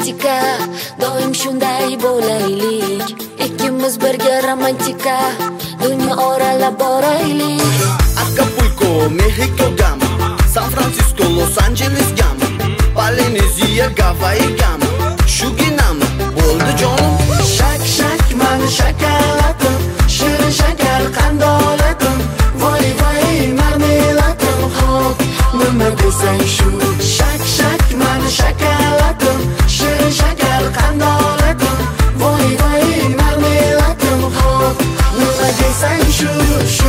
romantika, doim shunday bo'laylik. Ikkimiz birga romantika, dunyo oralab boraylik. Acapulco, Mexico gami, San Francisco, Los Angeles gami, Polinesiya, Gavayi gami, shuginami bo'ldi jonim. Shak shak mani shakaladim, shirin shakar qandoladim, voy voy marmeladim, hop nima desang shu. Shak shak mani shakaladim, shirin shakar qandoladim, voy voy marmeladim, hop nima desang shu shu.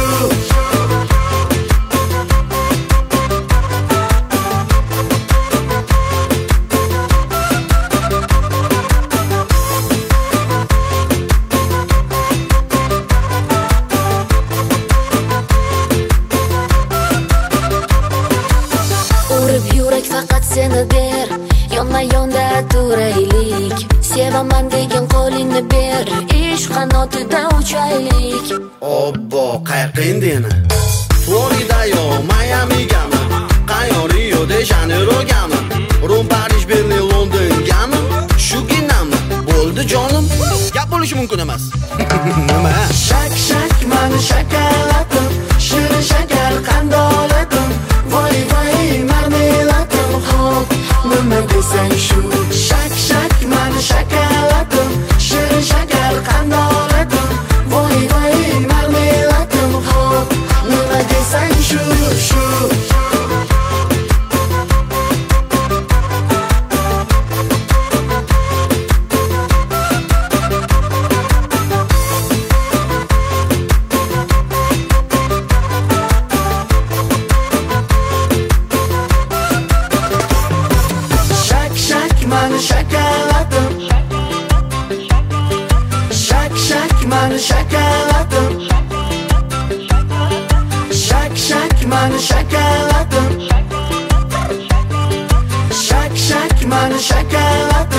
Yurak faqat seni der, yonma-yonda turaylik. Sevaman degan qo'lingni ber, ish qanotida uchaylik. Obbo, qayerqa endi yana? Florida yo Miami gami, qayon Rio de Janeiro gami, Rom, Parij, Berlin, London gami, shuginami bo'ldi jonim. Gap bo'lishi mumkin emas. Nima? Shak shak mani shakaladim, shirin shakar qandoladim, voy voy marmeladim, hop nima desang shu. Shak shak mani shakaladim, shirin shakar qandoladim, voy voy marmeladim, hop nima desang shu shu. Mani shakaladim, shak shak mani shakaladim, shak shak mani shakaladim, shak shak mani shakaladim.